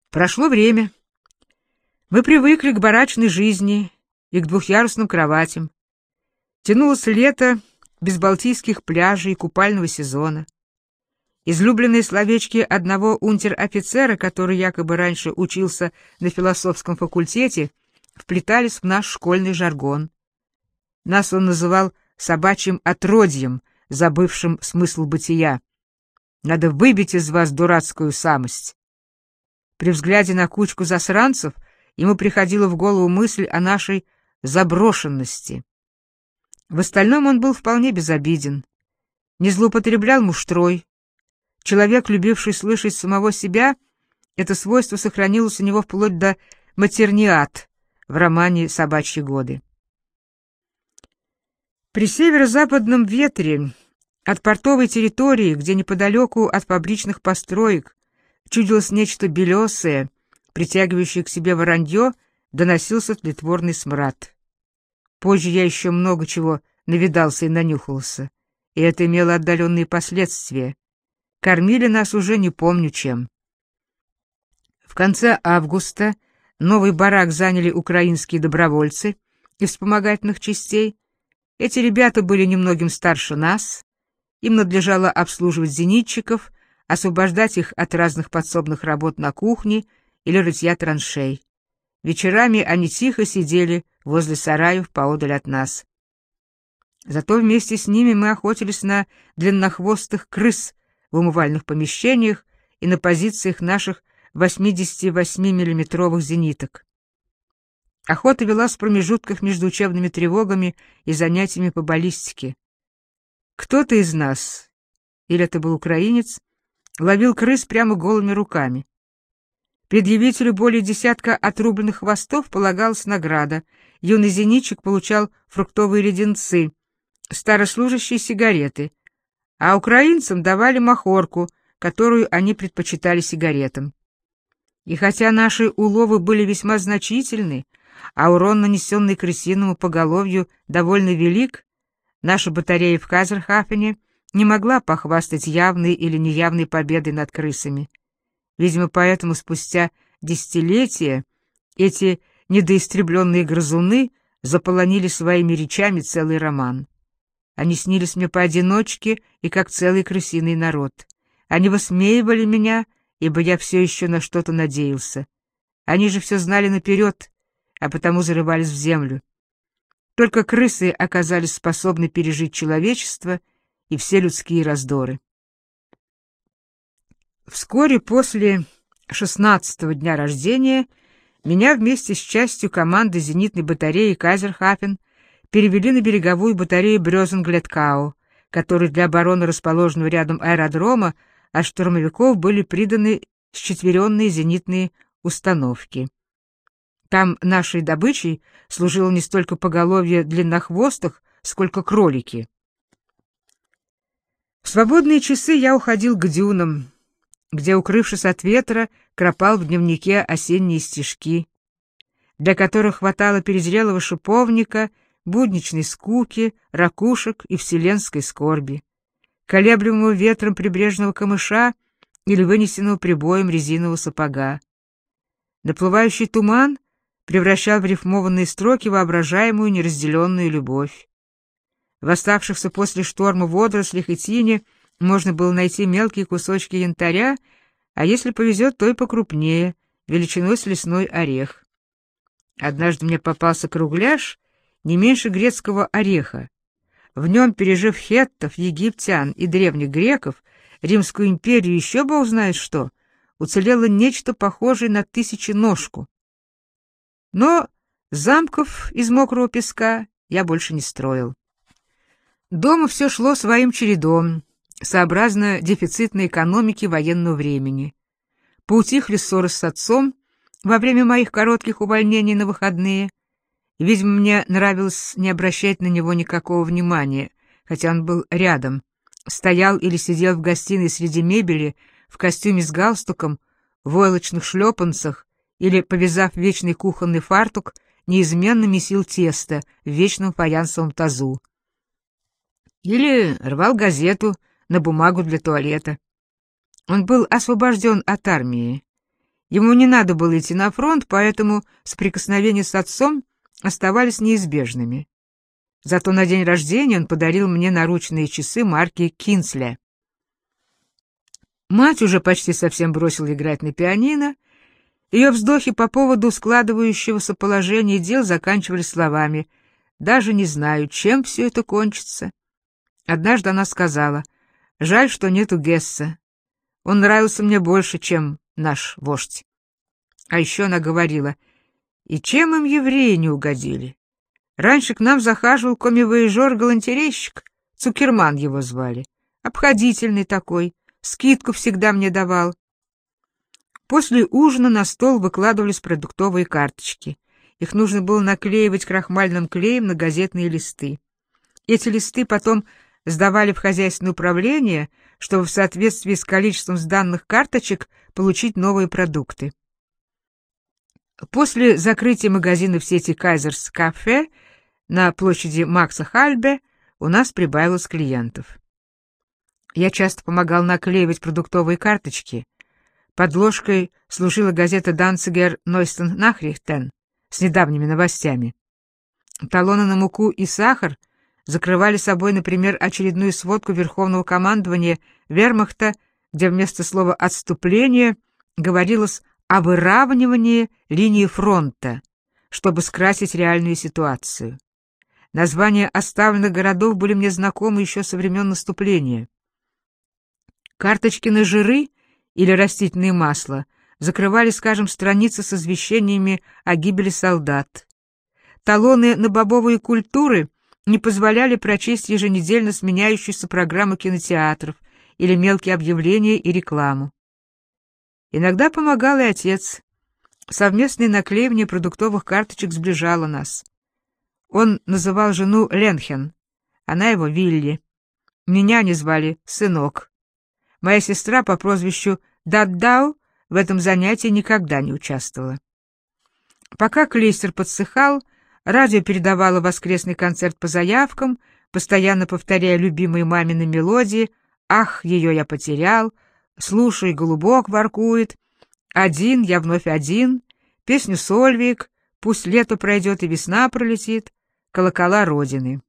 Прошло время. Мы привыкли к барачной жизни и к двухъярусным кроватям. Тянулось лето без балтийских пляжей и купального сезона. Излюбленные словечки одного унтер-офицера, который якобы раньше учился на философском факультете, вплетались в наш школьный жаргон. Нас он называл собачьим отродьем, забывшим смысл бытия. Надо выбить из вас дурацкую самость. При взгляде на кучку засранцев ему приходила в голову мысль о нашей заброшенности. В остальном он был вполне безобиден, не злоупотреблял муштрой. Человек, любивший слышать самого себя, это свойство сохранилось у него вплоть до матерниат в романе «Собачьи годы». При северо-западном ветре от портовой территории, где неподалеку от фабричных построек чудилось нечто белесое, притягивающее к себе воронье, доносился тлетворный смрад. Позже я еще много чего навидался и нанюхался, и это имело отдаленные последствия. Кормили нас уже не помню чем. В конце августа новый барак заняли украинские добровольцы из вспомогательных частей. Эти ребята были немногим старше нас. Им надлежало обслуживать зенитчиков, освобождать их от разных подсобных работ на кухне или рытья траншей. Вечерами они тихо сидели возле сараев поодаль от нас. Зато вместе с ними мы охотились на длиннохвостых крыс в умывальных помещениях и на позициях наших 88-миллиметровых зениток. Охота велась в промежутках между учебными тревогами и занятиями по баллистике. Кто-то из нас, или это был украинец, ловил крыс прямо голыми руками. Предъявителю более десятка отрубленных хвостов полагалась награда. Юный зенитчик получал фруктовые леденцы, старослужащие сигареты, а украинцам давали махорку, которую они предпочитали сигаретам. И хотя наши уловы были весьма значительны, а урон, нанесенный крысиному поголовью, довольно велик, наша батарея в Казерхафене не могла похвастать явной или неявной победой над крысами. Видимо, поэтому спустя десятилетия эти недоистребленные грызуны заполонили своими речами целый роман. Они снились мне поодиночке и как целый крысиный народ. Они высмеивали меня, ибо я все еще на что-то надеялся. Они же все знали наперед, а потому зарывались в землю. Только крысы оказались способны пережить человечество и все людские раздоры. Вскоре после 16-го дня рождения меня вместе с частью команды зенитной батареи «Казерхафен» перевели на береговую батарею Брёзен-Глеткау, которой для обороны расположенного рядом аэродрома от штурмовиков были приданы счетверенные зенитные установки. Там нашей добычей служило не столько поголовье длиннохвостых, сколько кролики. В свободные часы я уходил к дюнам, где, укрывшись от ветра, кропал в дневнике осенние стишки, для которых хватало перезрелого шиповника, будничной скуки, ракушек и вселенской скорби, колеблемого ветром прибрежного камыша или вынесенного прибоем резинового сапога. Наплывающий туман превращал в рифмованные строки воображаемую неразделенную любовь. В оставшихся после шторма водорослях и тине можно было найти мелкие кусочки янтаря, а если повезет, то и покрупнее, величиной с лесной орех. Однажды мне попался кругляш не меньше грецкого ореха. В нем, пережив хеттов, египтян и древних греков, Римскую империю еще бог знает что, уцелело нечто похожее на тысяченожку. Но замков из мокрого песка я больше не строил. Дома все шло своим чередом, сообразно дефицитной экономике военного времени. Поутихли ссоры с отцом во время моих коротких увольнений на выходные. Видимо, мне нравилось не обращать на него никакого внимания, хотя он был рядом, стоял или сидел в гостиной среди мебели, в костюме с галстуком, в войлочных шлепанцах или, повязав вечный кухонный фартук, неизменно месил тесто в вечном фаянсовом тазу. Или рвал газету на бумагу для туалета. Он был освобожден от армии, Ему не надо было идти на фронт, поэтому соприкосновения с отцом оставались неизбежными. Зато на день рождения он подарил мне наручные часы марки «Кинсле». Мать уже почти совсем бросила играть на пианино. Ее вздохи по поводу складывающегося положения дел заканчивались словами: «Даже не знаю, чем все это кончится». Однажды она сказала: «Жаль, что нету Гесса. Он нравился мне больше, чем наш вождь». А еще она говорила: «И чем им евреи не угодили? Раньше к нам захаживал коммивояжер-галантерейщик, Цукерман его звали, обходительный такой, скидку всегда мне давал». После ужина на стол выкладывались продуктовые карточки. Их нужно было наклеивать крахмальным клеем на газетные листы. Эти листы потом сдавали в хозяйственное управление, чтобы в соответствии с количеством сданных карточек получить новые продукты. После закрытия магазина в сети «Кайзерс Кафе» на площади Макса Хальбе у нас прибавилось клиентов. Я часто помогал наклеивать продуктовые карточки. Подложкой служила газета «Данцигер Нойстен Нахрихтен» с недавними новостями. Талоны на муку и сахар закрывали собой, например, очередную сводку Верховного командования Вермахта, где вместо слова «отступление» говорилось о выравнивании линии фронта, чтобы скрасить реальную ситуацию. Названия оставленных городов были мне знакомы еще со времен наступления. Карточки на жиры или растительное масло закрывали, скажем, страницы с извещениями о гибели солдат. Талоны на бобовые культуры не позволяли прочесть еженедельно сменяющуюся программу кинотеатров или мелкие объявления и рекламу. Иногда помогал и отец. Совместное наклеивание продуктовых карточек сближало нас. Он называл жену Ленхен, она его Вилли. Меня они звали Сынок. Моя сестра по прозвищу Даддау в этом занятии никогда не участвовала. Пока клейстер подсыхал, радио передавало воскресный концерт по заявкам, постоянно повторяя любимые мамины мелодии: «Ах, ее я потерял», «Слушай, голубок воркует», «Один, я вновь один», песню «Сольвик», «Пусть лето пройдет и весна пролетит», «Колокола Родины».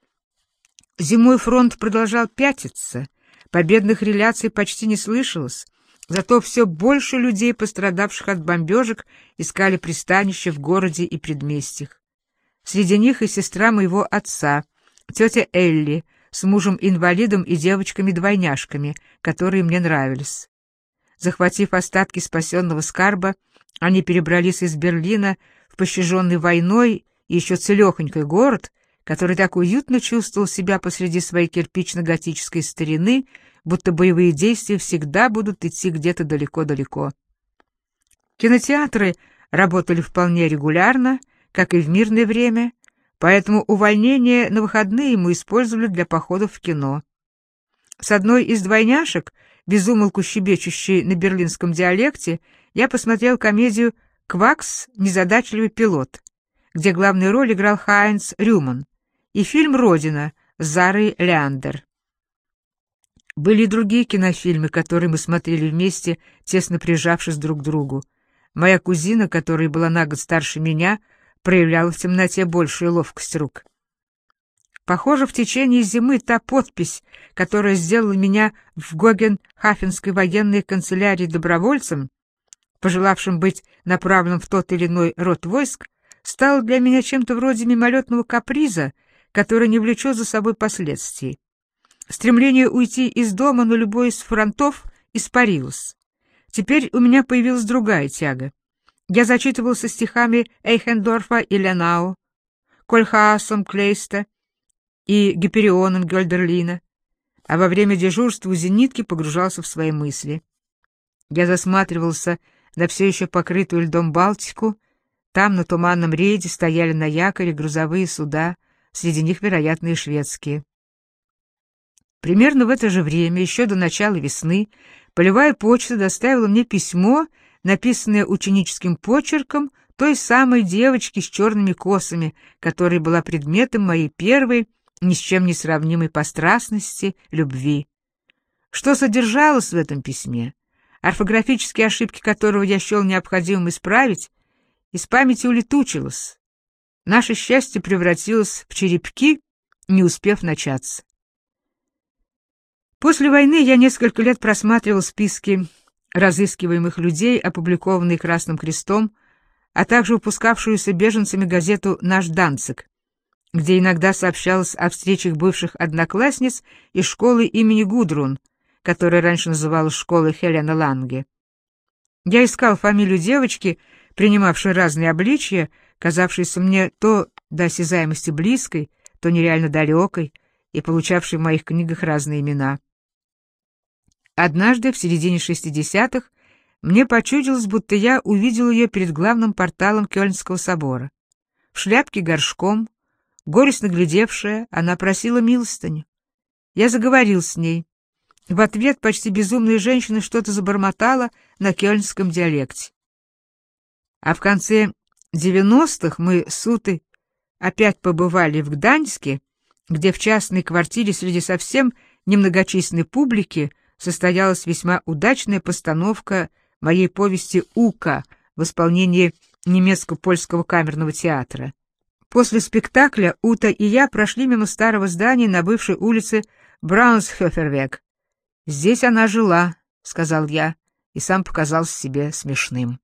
Зимой фронт продолжал пятиться, победных реляций почти не слышалось, зато все больше людей, пострадавших от бомбежек, искали пристанище в городе и предместьях. Среди них и сестра моего отца, тетя Элли, с мужем-инвалидом и девочками-двойняшками, которые мне нравились. Захватив остатки спасенного скарба, они перебрались из Берлина в пощаженный войной и еще целехонький город, который так уютно чувствовал себя посреди своей кирпично-готической старины, будто боевые действия всегда будут идти где-то далеко-далеко. Кинотеатры работали вполне регулярно, как и в мирное время, поэтому увольнения на выходные мы использовали для походов в кино. С одной из двойняшек, безумолку щебечущей на берлинском диалекте, я посмотрел комедию «Квакс. Незадачливый пилот», где главную роль играл Хайнц Рюман, и фильм «Родина» с Зарой Леандер. Были и другие кинофильмы, которые мы смотрели вместе, тесно прижавшись друг к другу. Моя кузина, которая была на год старше меня, проявляла в темноте большую ловкость рук. Похоже, в течение зимы та подпись, которая сделала меня в Гогенхафенской военной канцелярии добровольцем, пожелавшим быть направленным в тот или иной род войск, стала для меня чем-то вроде мимолетного каприза, который не влечет за собой последствий. Стремление уйти из дома на любой из фронтов испарилось. Теперь у меня появилась другая тяга. Я зачитывался стихами Эйхендорфа и Ленау, Кольхаасом Клейста и Гиперионом Гёльдерлина, а во время дежурства у зенитки погружался в свои мысли. Я засматривался на все еще покрытую льдом Балтику. Там на туманном рейде стояли на якоре грузовые суда, среди них, вероятно, и шведские. Примерно в это же время, еще до начала весны, полевая почта доставила мне письмо, написанное ученическим почерком той самой девочки с черными косами, которая была предметом моей первой, ни с чем не сравнимой пострастности, любви. Что содержалось в этом письме? орфографические ошибки которого я счел необходимым исправить, из памяти улетучилось. Наше счастье превратилось в черепки, не успев начаться. После войны я несколько лет просматривал списки разыскиваемых людей, опубликованные Красным Крестом, а также выпускавшуюся беженцами газету «Наш Данциг», где иногда сообщалось о встречах бывших одноклассниц из школы имени Гудрун, которая раньше называлась школой Хелена Ланге. Я искал фамилию девочки, принимавшей разные обличия, казавшейся мне то до осязаемости близкой, то нереально далекой, и получавшей в моих книгах разные имена. Однажды, в середине 60-х, мне почудилось, будто я увидел ее перед главным порталом Кёльнского собора. В шляпке горшком, горестно глядевшая, она просила милостыню. Я заговорил с ней. В ответ почти безумная женщина что-то забормотала на кёльнском диалекте. А в конце 90-х мы с Утой опять побывали в Гданьске, где в частной квартире среди совсем немногочисленной публики состоялась весьма удачная постановка моей повести «Ука» в исполнении немецко-польского камерного театра. После спектакля Ута и я прошли мимо старого здания на бывшей улице Браунсхёфервег. «Здесь она жила», — сказал я, и сам показался себе смешным.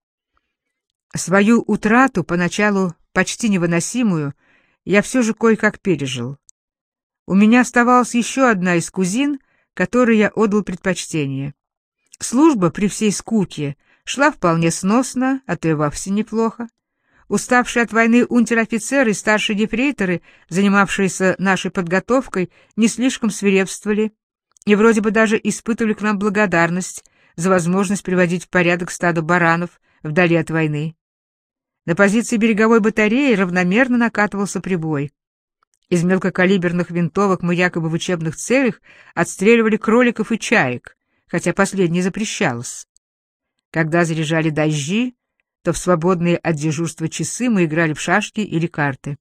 Свою утрату, поначалу почти невыносимую, я все же кое-как пережил. У меня оставалась еще одна из кузин, которой я отдал предпочтение. Служба при всей скуке шла вполне сносно, а то и вовсе неплохо. Уставшие от войны унтер-офицеры и старшие ефрейторы, занимавшиеся нашей подготовкой, не слишком свирепствовали и вроде бы даже испытывали к нам благодарность за возможность приводить в порядок стадо баранов вдали от войны. На позиции береговой батареи равномерно накатывался прибой. Из мелкокалиберных винтовок мы якобы в учебных целях отстреливали кроликов и чаек, хотя последнее запрещалось. Когда заряжали дожди, то в свободные от дежурства часы мы играли в шашки или карты.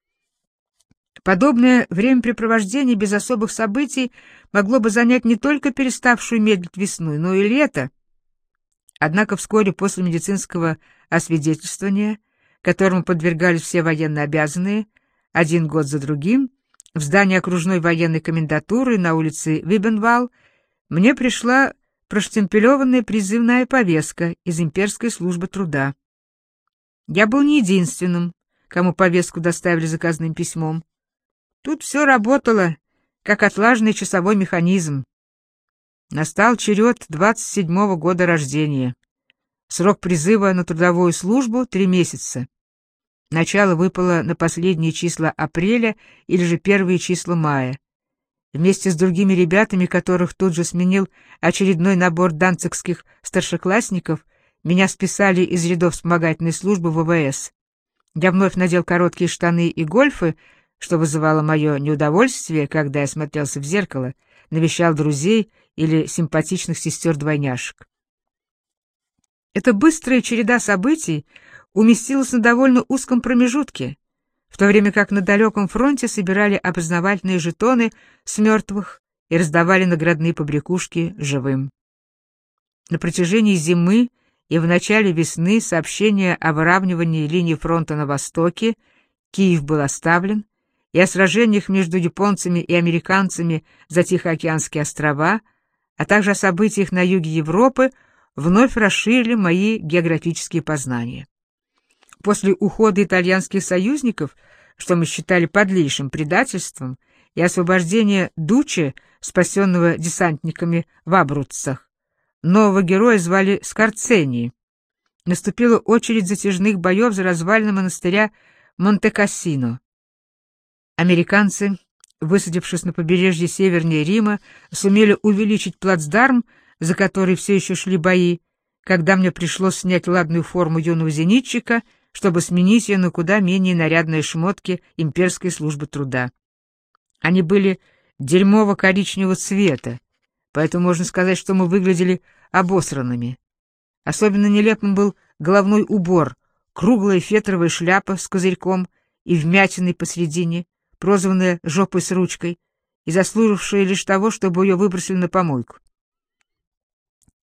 Подобное времяпрепровождение без особых событий могло бы занять не только переставшую медлить весну, но и лето. Однако вскоре после медицинского освидетельствования, которому подвергались все военнообязанные, один год за другим, в здании окружной военной комендатуры на улице Вибенвал мне пришла проштемпелеванная призывная повестка из имперской службы труда. Я был не единственным, кому повестку доставили заказным письмом. Тут все работало, как отлаженный часовой механизм. Настал черед 27-го года рождения. Срок призыва на трудовую службу — 3 месяца. Начало выпало на последние числа апреля или же первые числа мая. Вместе с другими ребятами, которых тут же сменил очередной набор данцигских старшеклассников, меня списали из рядов вспомогательной службы ВВС. Я вновь надел короткие штаны и гольфы, что вызывало мое неудовольствие, когда я смотрелся в зеркало, навещал друзей или симпатичных сестер-двойняшек. Эта быстрая череда событий уместилась на довольно узком промежутке, в то время как на далеком фронте собирали опознавательные жетоны с мертвых и раздавали наградные побрякушки живым. На протяжении зимы и в начале весны сообщения о выравнивании линии фронта на востоке, Киев был оставлен, и о сражениях между японцами и американцами за Тихоокеанские острова, а также о событиях на юге Европы вновь расширили мои географические познания. После ухода итальянских союзников, что мы считали подлейшим предательством, и освобождения Дуче, спасенного десантниками в Абруццах, нового героя звали Скорцени. Наступила очередь затяжных боев за развалины монастыря Монте-Кассино. Американцы, высадившись на побережье севернее Рима, сумели увеличить плацдарм, за который все еще шли бои, когда мне пришлось снять ладную форму юного зенитчика, чтобы сменить ее на куда менее нарядные шмотки имперской службы труда. Они были дерьмово-коричневого цвета, поэтому можно сказать, что мы выглядели обосранными. Особенно нелепым был головной убор, круглая фетровая шляпа с козырьком и вмятиной посредине, прозванная «жопой с ручкой», и заслужившая лишь того, чтобы ее выбросили на помойку.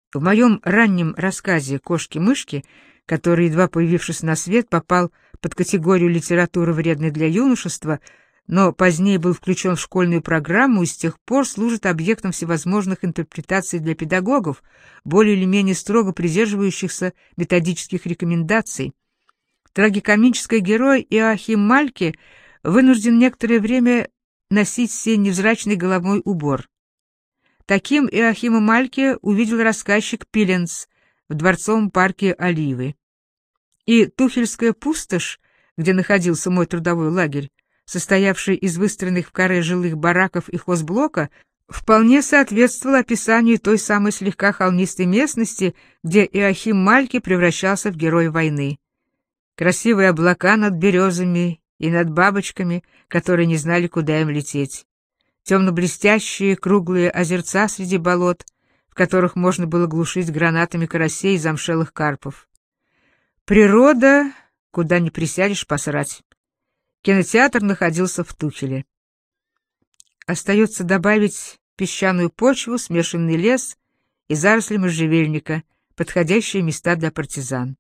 В моем раннем рассказе «Кошки-мышки», который, едва появившись на свет, попал под категорию литературы, вредной для юношества, но позднее был включен в школьную программу и с тех пор служит объектом всевозможных интерпретаций для педагогов, более или менее строго придерживающихся методических рекомендаций. Трагикомический герой Иоахим Мальке вынужден некоторое время носить сей невзрачный головной убор. Таким Иоахима Мальке увидел рассказчик Пиленц в дворцовом парке Оливы. И Тухельская пустошь, где находился мой трудовой лагерь, состоявший из выстроенных в каре жилых бараков и хозблока, вполне соответствовал описанию той самой слегка холмистой местности, где Иоахим Мальке превращался в героя войны. Красивые облака над березами и над бабочками, которые не знали, куда им лететь. Темно-блестящие круглые озерца среди болот, в которых можно было глушить гранатами карасей и замшелых карпов. Природа, куда ни присядешь посрать. Кинотеатр находился в Тухеле. Остается добавить песчаную почву, смешанный лес и заросли можжевельника, подходящие места для партизан.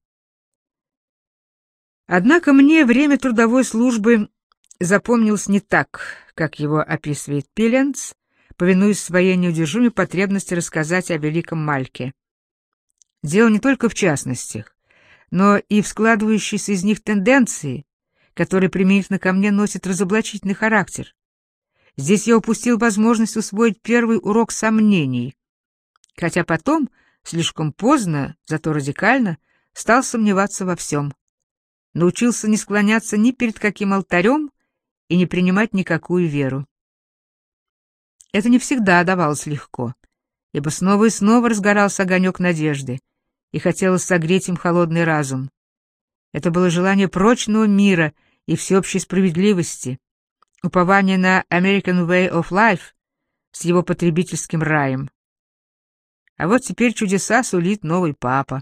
Однако мне время трудовой службы запомнилось не так, как его описывает Пиленц, повинуясь своей неудержимой потребности рассказать о великом Мальке. Дело не только в частностях, но и в складывающейся из них тенденции, которые применительно ко мне носят разоблачительный характер. Здесь я упустил возможность усвоить первый урок сомнений, хотя потом, слишком поздно, зато радикально, стал сомневаться во всем. Научился не склоняться ни перед каким алтарем и не принимать никакую веру. Это не всегда давалось легко, ибо снова и снова разгорался огонек надежды, и хотелось согреть им холодный разум. Это было желание прочного мира и всеобщей справедливости, упование на American Way of Life с его потребительским раем. А вот теперь чудеса сулит новый папа.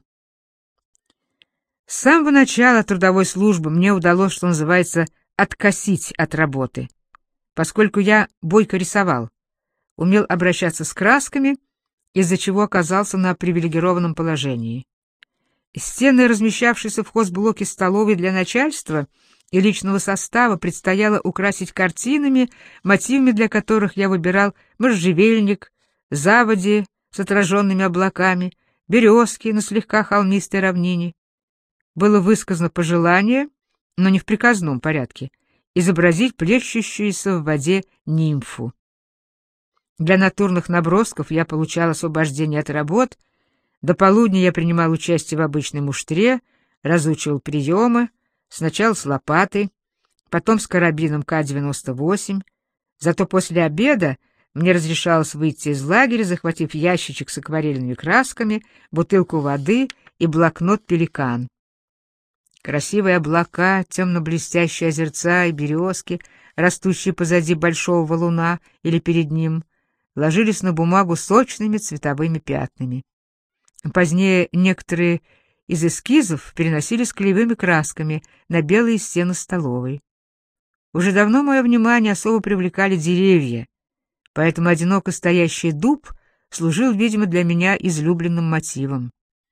С самого начала трудовой службы мне удалось, что называется, откосить от работы, поскольку я бойко рисовал, умел обращаться с красками, из-за чего оказался на привилегированном положении. Стены, размещавшиеся в хозблоке столовой для начальства и личного состава, предстояло украсить картинами, мотивами для которых я выбирал можжевельник, заводи с отраженными облаками, березки на слегка холмистой равнине. Было высказано пожелание, но не в приказном порядке, изобразить плещущуюся в воде нимфу. Для натурных набросков я получал освобождение от работ, до полудня я принимал участие в обычной муштре, разучивал приемы, сначала с лопатой, потом с карабином К-98, зато после обеда мне разрешалось выйти из лагеря, захватив ящичек с акварельными красками, бутылку воды и блокнот «Пеликан». Красивые облака, темно-блестящие озерца и березки, растущие позади большого валуна или перед ним, ложились на бумагу сочными цветовыми пятнами. Позднее некоторые из эскизов переносились клеевыми красками на белые стены столовой. Уже давно мое внимание особо привлекали деревья, поэтому одиноко стоящий дуб служил, видимо, для меня излюбленным мотивом.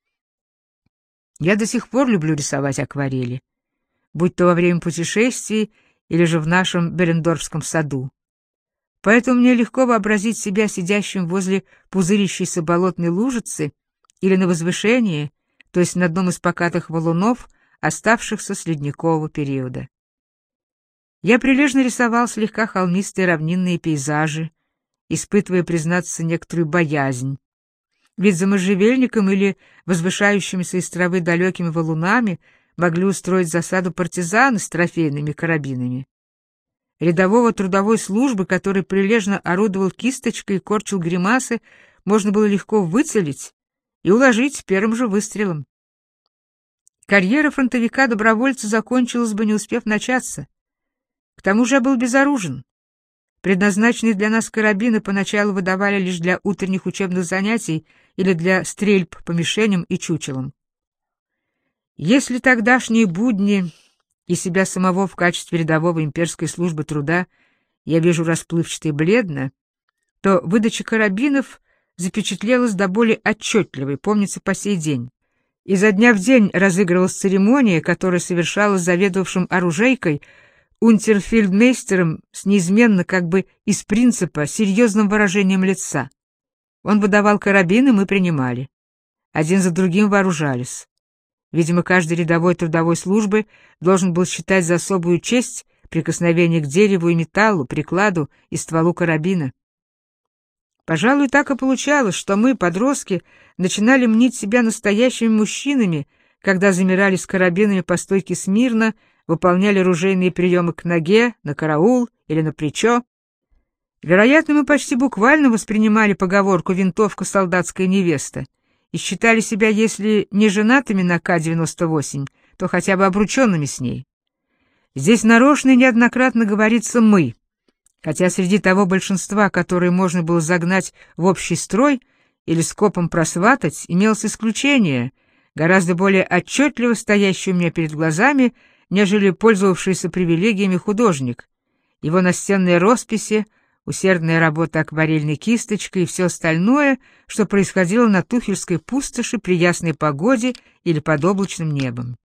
Я до сих пор люблю рисовать акварели, будь то во время путешествий или же в нашем Беллендорфском саду. Поэтому мне легко вообразить себя сидящим возле пузырящейся болотной лужицы или на возвышении, то есть на одном из покатых валунов, оставшихся с ледникового периода. Я прилежно рисовал слегка холмистые равнинные пейзажи, испытывая, признаться, некоторую боязнь. Ведь за можжевельником или возвышающимися из травы далекими валунами могли устроить засаду партизаны с трофейными карабинами. Рядового трудовой службы, который прилежно орудовал кисточкой и корчил гримасы, можно было легко выцелить и уложить первым же выстрелом. Карьера фронтовика-добровольца закончилась бы, не успев начаться. К тому же я был безоружен. Предназначенные для нас карабины поначалу выдавали лишь для утренних учебных занятий или для стрельб по мишеням и чучелам. Если тогдашние будни и себя самого в качестве рядового имперской службы труда я вижу расплывчато и бледно, то выдача карабинов запечатлелось до боли отчетливо и помнится по сей день. Изо дня в день разыгрывалась церемония, которая совершалась заведовавшим оружейкой, унтерфельдмейстером с неизменно, как бы из принципа, серьезным выражением лица. Он выдавал карабины, мы принимали. Один за другим вооружались. Видимо, каждый рядовой трудовой службы должен был считать за особую честь прикосновение к дереву и металлу, прикладу и стволу карабина. Пожалуй, так и получалось, что мы, подростки, начинали мнить себя настоящими мужчинами, когда замирали с карабинами по стойке смирно, выполняли ружейные приемы к ноге, на караул или на плечо. Вероятно, мы почти буквально воспринимали поговорку «винтовка солдатская невеста» и считали себя, если не женатыми на К-98, то хотя бы обрученными с ней. Здесь нарочно и неоднократно говорится «мы», хотя среди того большинства, которое можно было загнать в общий строй или скопом просватать, имелось исключение, гораздо более отчетливо стоящее у меня перед глазами, нежели пользовавшийся привилегиями художник. Его настенные росписи, усердная работа акварельной кисточкой и все остальное, что происходило на Тухельской пустоши при ясной погоде или под облачным небом.